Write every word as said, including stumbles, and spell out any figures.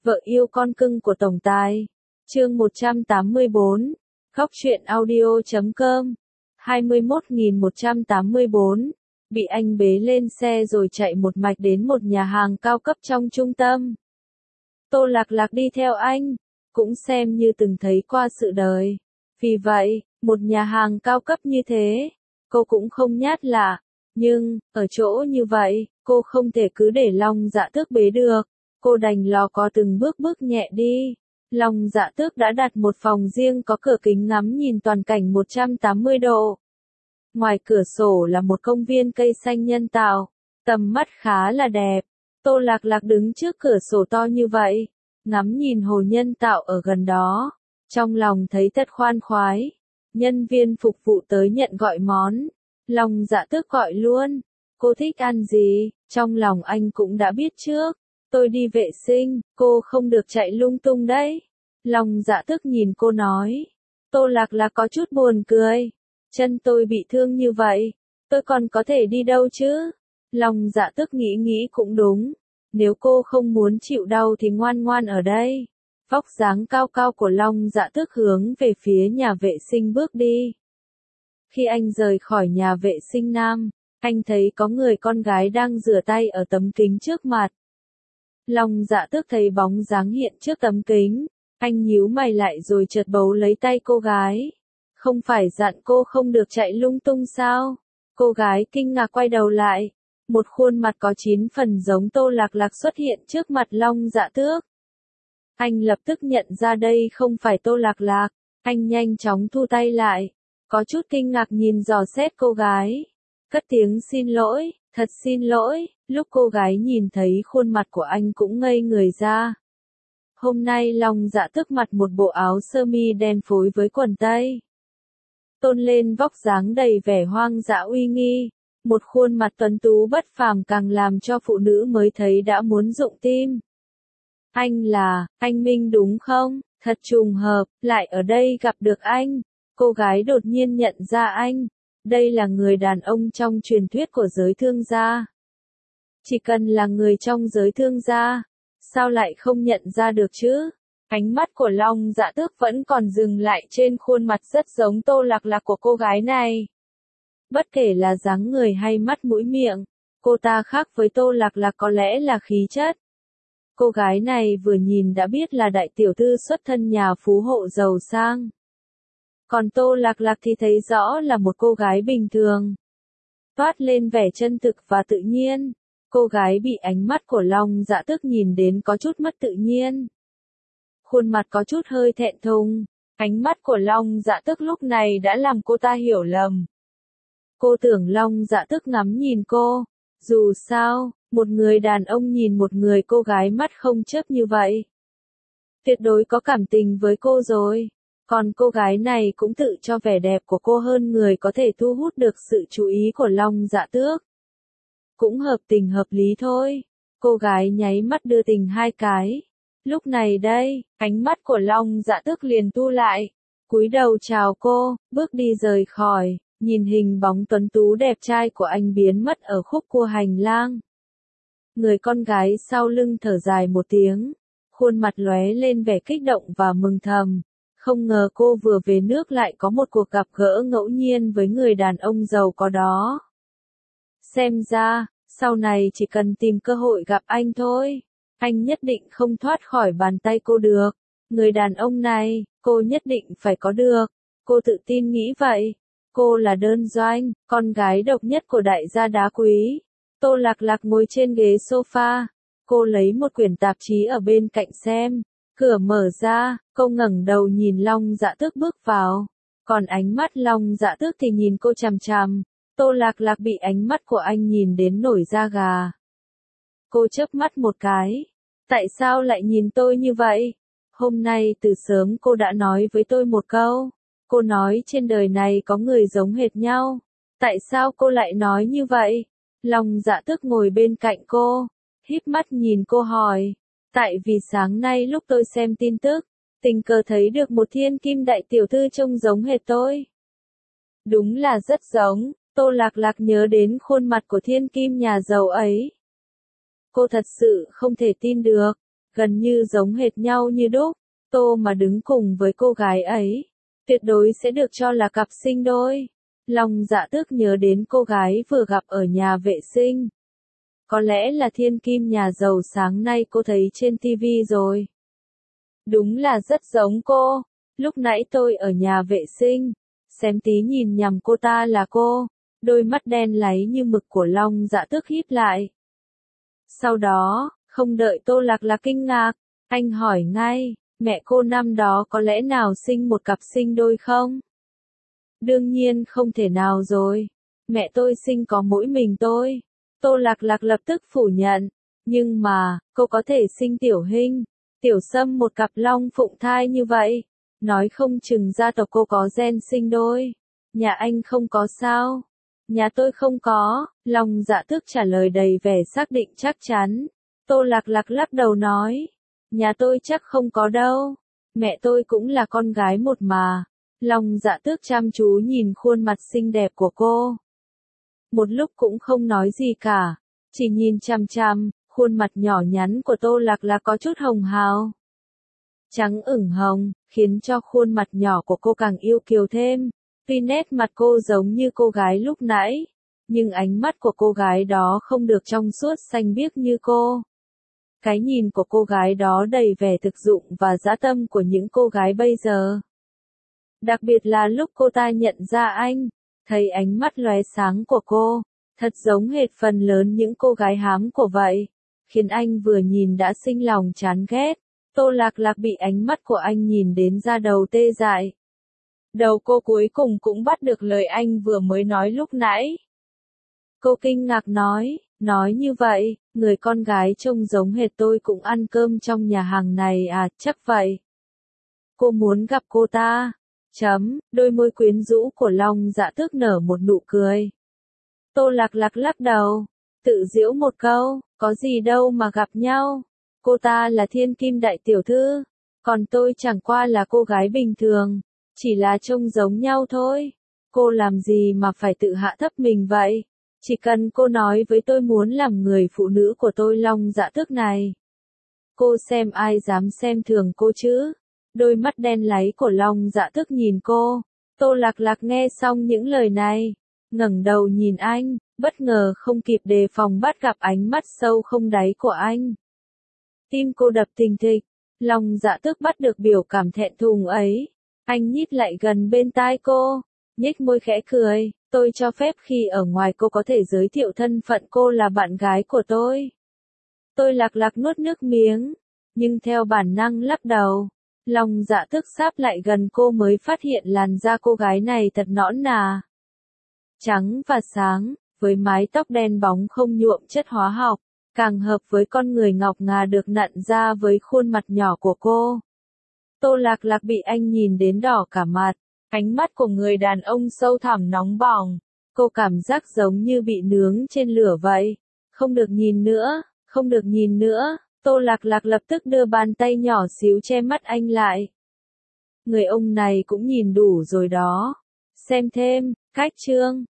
Vợ yêu con cưng của tổng tài. Chương một trăm tám mươi bốn. Góc truyện audio chấm com. hai mươi mốt nghìn một trăm tám mươi bốn. Bị anh bế lên xe rồi chạy một mạch đến một nhà hàng cao cấp trong trung tâm. Tô Lạc Lạc đi theo anh, cũng xem như từng thấy qua sự đời. Vì vậy, một nhà hàng cao cấp như thế, cô cũng không nhát lạ. Nhưng, ở chỗ như vậy, cô không thể cứ để Long Dạ Tước bế được. Cô đành lò cò từng bước bước nhẹ đi. Long Dạ Tước đã đặt một phòng riêng có cửa kính ngắm nhìn toàn cảnh một trăm tám mươi độ. Ngoài cửa sổ là một công viên cây xanh nhân tạo, tầm mắt khá là đẹp. Tô Lạc Lạc đứng trước cửa sổ to như vậy, ngắm nhìn hồ nhân tạo ở gần đó, trong lòng thấy thật khoan khoái. Nhân viên phục vụ tới nhận gọi món, Long Dạ Tước gọi luôn. Cô thích ăn gì? Trong lòng anh cũng đã biết trước. Tôi đi vệ sinh, cô không được chạy lung tung đấy. Long Dạ Tước nhìn cô nói. Tô Lạc Lạc có chút buồn cười. Chân tôi bị thương như vậy, tôi còn có thể đi đâu chứ? Long Dạ Tước nghĩ nghĩ cũng đúng. Nếu cô không muốn chịu đau thì ngoan ngoan ở đây. Vóc dáng cao cao của Long Dạ Tước hướng về phía nhà vệ sinh bước đi. Khi anh rời khỏi nhà vệ sinh nam, anh thấy có người con gái đang rửa tay ở tấm kính trước mặt. Long Dạ Tước thấy bóng dáng hiện trước tấm kính, anh nhíu mày lại rồi chợt bấu lấy tay cô gái. Không phải dặn cô không được chạy lung tung sao? Cô gái kinh ngạc quay đầu lại. Một khuôn mặt có chín phần giống Tô Lạc Lạc xuất hiện trước mặt Long Dạ Tước. Anh lập tức nhận ra đây không phải Tô Lạc Lạc. Anh nhanh chóng thu tay lại. Có chút kinh ngạc nhìn dò xét cô gái. Cất tiếng xin lỗi, thật xin lỗi. Lúc cô gái nhìn thấy khuôn mặt của anh cũng ngây người ra. Hôm nay Long Dạ Tước mặc một bộ áo sơ mi đen phối với quần tây. Tôn lên vóc dáng đầy vẻ hoang dã uy nghi. Một khuôn mặt tuấn tú bất phàm càng làm cho phụ nữ mới thấy đã muốn rụng tim. Anh là, anh Minh đúng không? Thật trùng hợp, lại ở đây gặp được anh. Cô gái đột nhiên nhận ra anh. Đây là người đàn ông trong truyền thuyết của giới thương gia. Chỉ cần là người trong giới thương gia, sao lại không nhận ra được chứ? Ánh mắt của Long Dạ Tước vẫn còn dừng lại trên khuôn mặt rất giống Tô Lạc Lạc của cô gái này. Bất kể là dáng người hay mắt mũi miệng, cô ta khác với Tô Lạc Lạc có lẽ là khí chất. Cô gái này vừa nhìn đã biết là đại tiểu thư xuất thân nhà phú hộ giàu sang. Còn Tô Lạc Lạc thì thấy rõ là một cô gái bình thường. Toát lên vẻ chân thực và tự nhiên. Cô gái bị ánh mắt của Long Dạ Tước nhìn đến có chút mất tự nhiên. Khuôn mặt có chút hơi thẹn thùng. Ánh mắt của Long Dạ Tước lúc này đã làm cô ta hiểu lầm. Cô tưởng Long Dạ Tước ngắm nhìn cô. Dù sao, một người đàn ông nhìn một người cô gái mắt không chớp như vậy. Tuyệt đối có cảm tình với cô rồi. Còn cô gái này cũng tự cho vẻ đẹp của cô hơn người có thể thu hút được sự chú ý của Long Dạ Tước. Cũng hợp tình hợp lý thôi. Cô gái nháy mắt đưa tình hai cái. Lúc này đây, ánh mắt của Long Dạ Tước liền thu lại. Cúi đầu chào cô, bước đi rời khỏi. Nhìn hình bóng tuấn tú đẹp trai của anh biến mất ở khúc cua hành lang. Người con gái sau lưng thở dài một tiếng. Khuôn mặt lóe lên vẻ kích động và mừng thầm. Không ngờ cô vừa về nước lại có một cuộc gặp gỡ ngẫu nhiên với người đàn ông giàu có đó. Xem ra, sau này chỉ cần tìm cơ hội gặp anh thôi. Anh nhất định không thoát khỏi bàn tay cô được. Người đàn ông này, cô nhất định phải có được. Cô tự tin nghĩ vậy. Cô là Đơn Doanh, con gái độc nhất của đại gia đá quý. Tô Lạc Lạc ngồi trên ghế sofa. Cô lấy một quyển tạp chí ở bên cạnh xem. Cửa mở ra, cô ngẩng đầu nhìn Long Dạ Tước bước vào. Còn ánh mắt Long Dạ Tước thì nhìn cô chằm chằm. Tô Lạc Lạc bị ánh mắt của anh nhìn đến nổi da gà. Cô chớp mắt một cái. Tại sao lại nhìn tôi như vậy? Hôm nay từ sớm cô đã nói với tôi một câu. Cô nói trên đời này có người giống hệt nhau. Tại sao cô lại nói như vậy? Long Dạ Tước ngồi bên cạnh cô, híp mắt nhìn cô hỏi. Tại vì sáng nay lúc tôi xem tin tức, tình cờ thấy được một thiên kim đại tiểu thư trông giống hệt tôi. Đúng là rất giống. Tô Lạc Lạc nhớ đến khuôn mặt của thiên kim nhà giàu ấy. Cô thật sự không thể tin được. gần như giống hệt nhau như đúc. Tô mà đứng cùng với cô gái ấy, tuyệt đối sẽ được cho là cặp sinh đôi. Long Dạ Tước nhớ đến cô gái vừa gặp ở nhà vệ sinh. Có lẽ là thiên kim nhà giàu sáng nay cô thấy trên ti vi rồi. Đúng là rất giống cô. Lúc nãy tôi ở nhà vệ sinh, xém tí nhìn nhầm cô ta là cô. Đôi mắt đen láy như mực của Long Dạ Tước híp lại. Sau đó, không đợi Tô Lạc Lạc kinh ngạc, anh hỏi ngay, mẹ cô năm đó có lẽ nào sinh một cặp sinh đôi không? Đương nhiên không thể nào rồi. Mẹ tôi sinh có mỗi mình tôi. Tô Lạc Lạc lập tức phủ nhận. Nhưng mà, cô có thể sinh Tiểu Hinh, Tiểu Sâm một cặp long phụng thai như vậy. Nói không chừng gia tộc cô có gen sinh đôi. Nhà anh không có sao? Nhà tôi không có. Long Dạ Tước trả lời đầy vẻ xác định chắc chắn. Tô Lạc Lạc lắc đầu nói. Nhà tôi chắc không có đâu. Mẹ tôi cũng là con gái một mà. Long Dạ Tước chăm chú nhìn khuôn mặt xinh đẹp của cô. Một lúc cũng không nói gì cả. Chỉ nhìn chằm chằm, khuôn mặt nhỏ nhắn của Tô Lạc Lạc có chút hồng hào. Trắng ửng hồng, khiến cho khuôn mặt nhỏ của cô càng yêu kiều thêm. Tuy nét mặt cô giống như cô gái lúc nãy, nhưng ánh mắt của cô gái đó không được trong suốt xanh biếc như cô. Cái nhìn của cô gái đó đầy vẻ thực dụng và dã tâm của những cô gái bây giờ. Đặc biệt là lúc cô ta nhận ra anh, thấy ánh mắt lóe sáng của cô, thật giống hệt phần lớn những cô gái hám của vậy, khiến anh vừa nhìn đã sinh lòng chán ghét. Tô Lạc Lạc bị ánh mắt của anh nhìn đến da đầu tê dại. Đầu cô cuối cùng cũng bắt được lời anh vừa mới nói lúc nãy. Cô kinh ngạc nói, nói như vậy, người con gái trông giống hệt tôi cũng ăn cơm trong nhà hàng này à, chắc vậy. Cô muốn gặp cô ta. Chấm, đôi môi quyến rũ của Long Dạ Tước nở một nụ cười. Tô Lạc Lạc lắc đầu, tự giễu một câu, có gì đâu mà gặp nhau. Cô ta là thiên kim đại tiểu thư, còn tôi chẳng qua là cô gái bình thường, chỉ là trông giống nhau thôi. Cô làm gì mà phải tự hạ thấp mình vậy? Chỉ cần cô nói với tôi muốn làm người phụ nữ của tôi Long Dạ Tước này. Cô xem ai dám xem thường cô chứ? Đôi mắt đen láy của Long Dạ Tước nhìn cô. Tô Lạc Lạc nghe xong những lời này, ngẩng đầu nhìn anh, bất ngờ không kịp đề phòng bắt gặp ánh mắt sâu không đáy của anh. Tim cô đập thình thịch, Long Dạ Tước bắt được biểu cảm thẹn thùng ấy. Anh nhích lại gần bên tai cô, nhếch môi khẽ cười, tôi cho phép khi ở ngoài cô có thể giới thiệu thân phận cô là bạn gái của tôi. Tôi Lạc Lạc nuốt nước miếng, nhưng theo bản năng lắc đầu. Long Dạ Tước sáp lại gần cô mới phát hiện làn da cô gái này thật nõn nà. Trắng và sáng, với mái tóc đen bóng không nhuộm chất hóa học, càng hợp với con người ngọc ngà được nặn ra với khuôn mặt nhỏ của cô. Tô Lạc Lạc bị anh nhìn đến đỏ cả mặt, ánh mắt của người đàn ông sâu thẳm nóng bỏng. Cô cảm giác giống như bị nướng trên lửa vậy. Không được nhìn nữa, không được nhìn nữa. Tô Lạc Lạc lập tức đưa bàn tay nhỏ xíu che mắt anh lại. Người ông này cũng nhìn đủ rồi đó. Xem thêm, cách chương.